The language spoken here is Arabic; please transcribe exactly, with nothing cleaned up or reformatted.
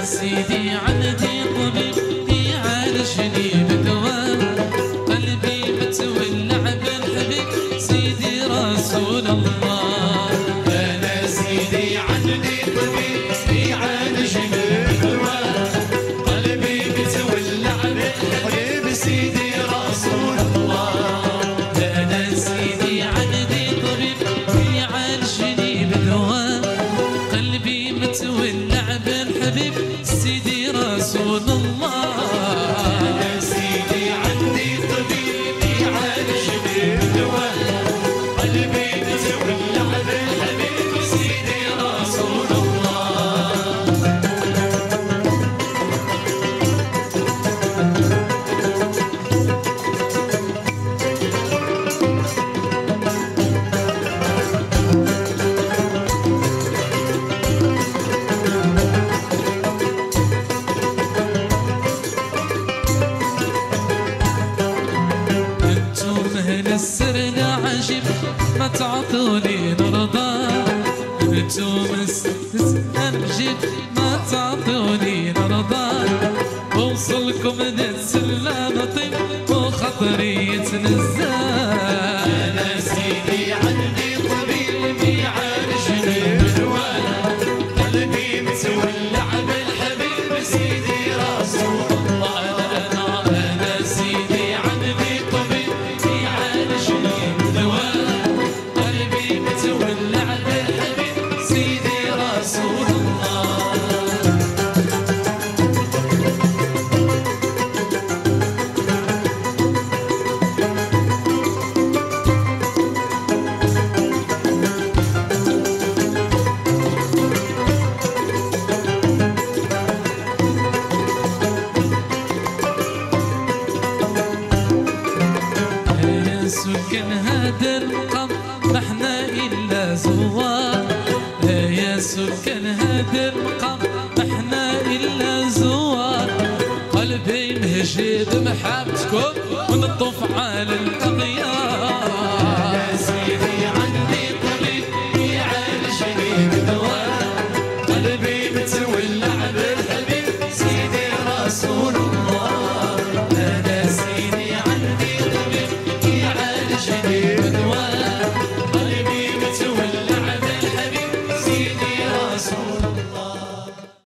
سيدي عندي طبيب يعالجني بدواء قلبي متولع بالحبيب سيدي رسول الله. أنا سيدي عندي طبيب يعالجني بدواء قلبي متولع بالحبيب سيدي رسول الله. أنا سيدي عندي طبيب يعالجني بدواء قلبي متولع بالحبيب سيدي رسول الله. أنا سيدي عندي طبيب يعالجني بدواء قلبي متولع بالحبيب سيدي رسول الله. السرنا عجيب ما تعطوني نرضى انتم السرنا عجيب ما تعطوني نرضى اوصلكم للسلام طيب وخطري يتنزل. أنا سيدي عندي طبيب يعالجني بدواء قلبي متولع بالحبيب سيدي رسول الله. أنا أنا سيدي عندي طبيب يعالجني بدواء قلبي متولع بالحبيب سيدي رسول الله. سكن هذا المقام ما احنا الا زوار. يا سكن هذا المقام ما احنا الا زوار. قلبي مهجي بمحبتكم ونطوف على الاغيار.